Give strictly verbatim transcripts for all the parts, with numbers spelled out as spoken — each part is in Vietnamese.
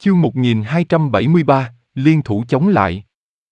Chương một nghìn hai trăm bảy mươi ba, liên thủ chống lại.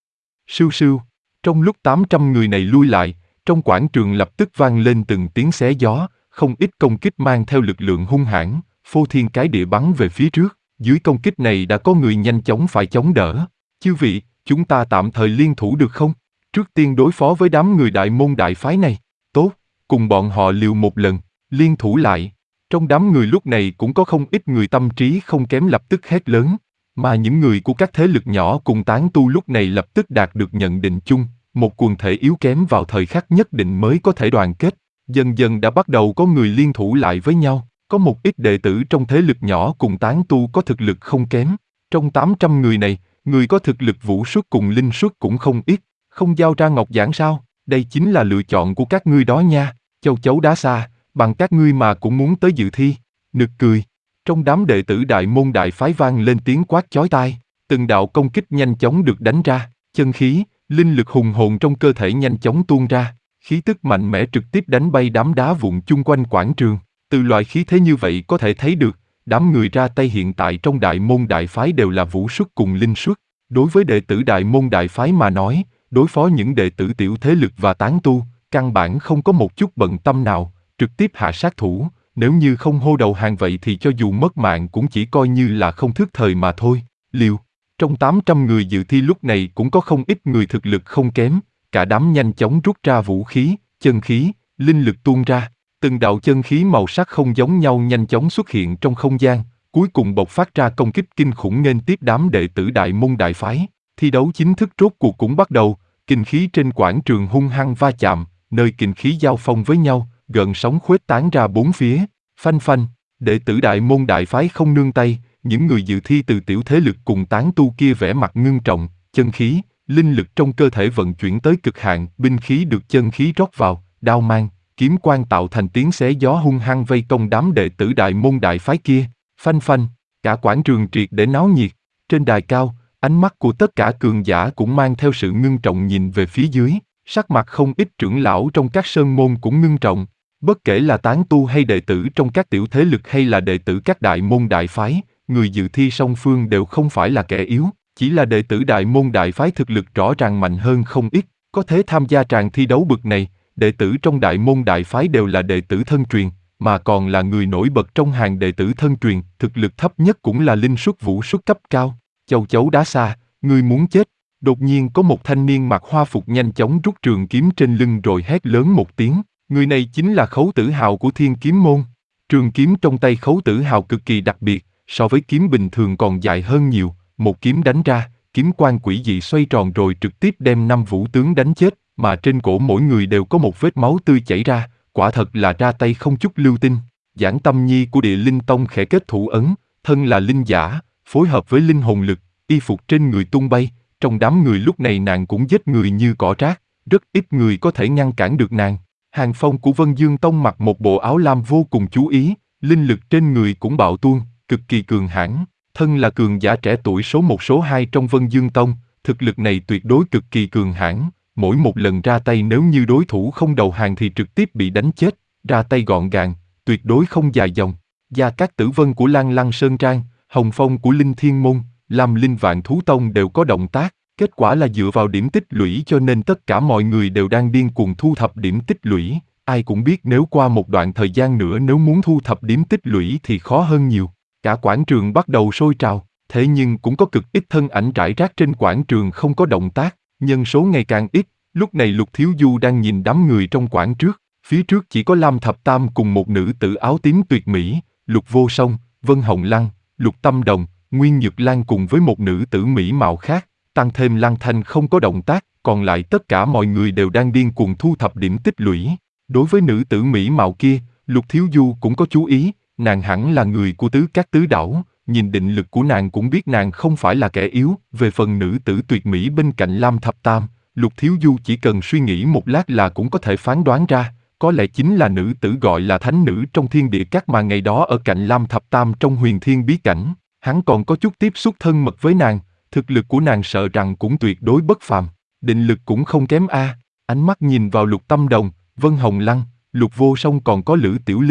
Sưu sưu, trong lúc tám trăm người này lui lại, trong quảng trường lập tức vang lên từng tiếng xé gió, không ít công kích mang theo lực lượng hung hãn, phô thiên cái địa bắn về phía trước. Dưới công kích này đã có người nhanh chóng phải chống đỡ. Chư vị, chúng ta tạm thời liên thủ được không? Trước tiên đối phó với đám người đại môn đại phái này. Tốt, cùng bọn họ liều một lần, liên thủ lại. Trong đám người lúc này cũng có không ít người tâm trí không kém lập tức hét lớn, mà những người của các thế lực nhỏ cùng tán tu lúc này lập tức đạt được nhận định chung, một quần thể yếu kém vào thời khắc nhất định mới có thể đoàn kết. Dần dần đã bắt đầu có người liên thủ lại với nhau, có một ít đệ tử trong thế lực nhỏ cùng tán tu có thực lực không kém. Trong tám trăm người này, người có thực lực vũ xuất cùng linh xuất cũng không ít, không giao ra ngọc giản sao? Đây chính là lựa chọn của các ngươi đó nha. Châu chấu đá xa, bằng các ngươi mà cũng muốn tới dự thi. Nực cười. Trong đám đệ tử đại môn đại phái vang lên tiếng quát chói tai, từng đạo công kích nhanh chóng được đánh ra, chân khí, linh lực hùng hồn trong cơ thể nhanh chóng tuôn ra, khí tức mạnh mẽ trực tiếp đánh bay đám đá vụn chung quanh quảng trường. Từ loại khí thế như vậy có thể thấy được, đám người ra tay hiện tại trong đại môn đại phái đều là vũ xuất cùng linh xuất. Đối với đệ tử đại môn đại phái mà nói, đối phó những đệ tử tiểu thế lực và tán tu, căn bản không có một chút bận tâm nào, trực tiếp hạ sát thủ. Nếu như không hô đầu hàng vậy thì cho dù mất mạng cũng chỉ coi như là không thức thời mà thôi. Liều, trong tám trăm người dự thi lúc này cũng có không ít người thực lực không kém, cả đám nhanh chóng rút ra vũ khí, chân khí, linh lực tuôn ra. Từng đạo chân khí màu sắc không giống nhau nhanh chóng xuất hiện trong không gian, cuối cùng bộc phát ra công kích kinh khủng nghênh tiếp đám đệ tử đại môn đại phái. Thi đấu chính thức rốt cuộc cũng bắt đầu, kinh khí trên quảng trường hung hăng va chạm, nơi kinh khí giao phong với nhau, gợn sóng khuếch tán ra bốn phía. Phanh phanh, đệ tử đại môn đại phái không nương tay, những người dự thi từ tiểu thế lực cùng tán tu kia vẻ mặt ngưng trọng, chân khí, linh lực trong cơ thể vận chuyển tới cực hạn, binh khí được chân khí rót vào, đao mang, kiếm quang tạo thành tiếng xé gió hung hăng vây công đám đệ tử đại môn đại phái kia. Phanh phanh, cả quảng trường triệt để náo nhiệt. Trên đài cao, ánh mắt của tất cả cường giả cũng mang theo sự ngưng trọng nhìn về phía dưới, sắc mặt không ít trưởng lão trong các sơn môn cũng ngưng trọng. Bất kể là tán tu hay đệ tử trong các tiểu thế lực hay là đệ tử các đại môn đại phái, người dự thi song phương đều không phải là kẻ yếu, chỉ là đệ tử đại môn đại phái thực lực rõ ràng mạnh hơn không ít, có thể tham gia tràng thi đấu bực này. Đệ tử trong đại môn đại phái đều là đệ tử thân truyền, mà còn là người nổi bật trong hàng đệ tử thân truyền, thực lực thấp nhất cũng là linh xuất vũ xuất cấp cao. Châu chấu đá xa, ngươi muốn chết. Đột nhiên có một thanh niên mặc hoa phục nhanh chóng rút trường kiếm trên lưng rồi hét lớn một tiếng. Người này chính là Khấu Tử Hào của Thiên Kiếm Môn. Trường kiếm trong tay Khấu Tử Hào cực kỳ đặc biệt, so với kiếm bình thường còn dài hơn nhiều. Một kiếm đánh ra, kiếm quang quỷ dị xoay tròn rồi trực tiếp đem năm vũ tướng đánh chết, mà trên cổ mỗi người đều có một vết máu tươi chảy ra, quả thật là ra tay không chút lưu tình. Giảng Tâm Nhi của Địa Linh Tông khẽ kết thủ ấn, thân là linh giả, phối hợp với linh hồn lực, y phục trên người tung bay. Trong đám người lúc này nàng cũng giết người như cỏ rác, rất ít người có thể ngăn cản được nàng. Hàng Phong của Vân Dương Tông mặc một bộ áo lam vô cùng chú ý, linh lực trên người cũng bạo tuôn, cực kỳ cường hãn. Thân là cường giả trẻ tuổi số một số hai trong Vân Dương Tông, thực lực này tuyệt đối cực kỳ cường hãn. Mỗi một lần ra tay nếu như đối thủ không đầu hàng thì trực tiếp bị đánh chết, ra tay gọn gàng, tuyệt đối không dài dòng. Gia Cát Tử Vân của Lan Lăng Sơn Trang, Hồng Phong của Linh Thiên Môn, Lam Linh Vạn Thú Tông đều có động tác. Kết quả là dựa vào điểm tích lũy cho nên tất cả mọi người đều đang điên cuồng thu thập điểm tích lũy. Ai cũng biết nếu qua một đoạn thời gian nữa nếu muốn thu thập điểm tích lũy thì khó hơn nhiều. Cả quảng trường bắt đầu sôi trào, thế nhưng cũng có cực ít thân ảnh rải rác trên quảng trường không có động tác, nhân số ngày càng ít. Lúc này Lục Thiếu Du đang nhìn đám người trong quảng trước, phía trước chỉ có Lam Thập Tam cùng một nữ tử áo tím tuyệt mỹ, Lục Vô Song, Vân Hồng Lăng, Lục Tâm Đồng, Nguyên Nhược Lan cùng với một nữ tử mỹ mạo khác. Tăng thêm Lăng Thanh không có động tác, còn lại tất cả mọi người đều đang điên cuồng thu thập điểm tích lũy. Đối với nữ tử mỹ mạo kia, Lục Thiếu Du cũng có chú ý, nàng hẳn là người của Tứ Các Tứ Đảo, nhìn định lực của nàng cũng biết nàng không phải là kẻ yếu. Về phần nữ tử tuyệt mỹ bên cạnh Lam Thập Tam, Lục Thiếu Du chỉ cần suy nghĩ một lát là cũng có thể phán đoán ra, có lẽ chính là nữ tử gọi là thánh nữ trong thiên địa các mà ngày đó ở cạnh Lam Thập Tam trong huyền thiên bí cảnh. Hắn còn có chút tiếp xúc thân mật với nàng. Thực lực của nàng sợ rằng cũng tuyệt đối bất phàm, định lực cũng không kém a. Ánh mắt nhìn vào Lục Tâm Đồng, Vân Hồng Lăng, Lục Vô Song còn có Lữ Tiểu Linh.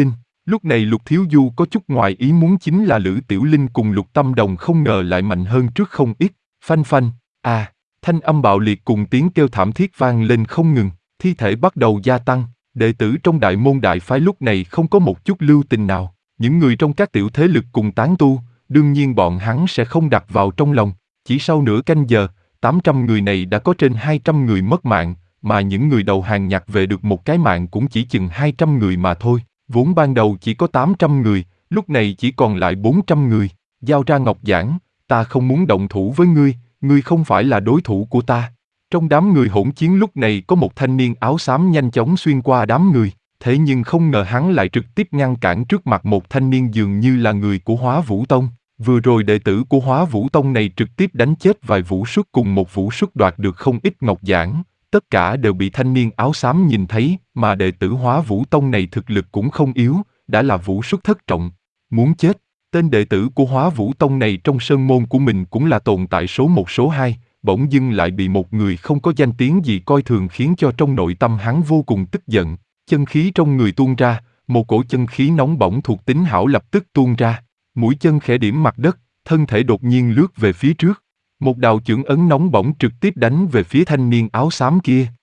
Lúc này Lục Thiếu Du có chút ngoài ý muốn, chính là Lữ Tiểu Linh cùng Lục Tâm Đồng không ngờ lại mạnh hơn trước không ít. Phanh phanh, à, thanh âm bạo liệt cùng tiếng kêu thảm thiết vang lên không ngừng, thi thể bắt đầu gia tăng, đệ tử trong đại môn đại phái lúc này không có một chút lưu tình nào, những người trong các tiểu thế lực cùng tán tu, đương nhiên bọn hắn sẽ không đặt vào trong lòng. Chỉ sau nửa canh giờ, tám trăm người này đã có trên hai trăm người mất mạng, mà những người đầu hàng nhặt về được một cái mạng cũng chỉ chừng hai trăm người mà thôi. Vốn ban đầu chỉ có tám trăm người, lúc này chỉ còn lại bốn trăm người. Giao ra ngọc giản, ta không muốn động thủ với ngươi, ngươi không phải là đối thủ của ta. Trong đám người hỗn chiến lúc này có một thanh niên áo xám nhanh chóng xuyên qua đám người, thế nhưng không ngờ hắn lại trực tiếp ngăn cản trước mặt một thanh niên dường như là người của Hóa Vũ Tông. Vừa rồi đệ tử của Hóa Vũ Tông này trực tiếp đánh chết vài vũ xuất cùng một vũ xuất đoạt được không ít ngọc giản. Tất cả đều bị thanh niên áo xám nhìn thấy, mà đệ tử Hóa Vũ Tông này thực lực cũng không yếu, đã là vũ xuất thất trọng. Muốn chết, tên đệ tử của Hóa Vũ Tông này trong sơn môn của mình cũng là tồn tại số một số hai, bỗng dưng lại bị một người không có danh tiếng gì coi thường, khiến cho trong nội tâm hắn vô cùng tức giận. Chân khí trong người tuôn ra, một cổ chân khí nóng bỏng thuộc tính hảo lập tức tuôn ra, mũi chân khẽ điểm mặt đất, thân thể đột nhiên lướt về phía trước. Một đạo chưởng ấn nóng bỏng trực tiếp đánh về phía thanh niên áo xám kia.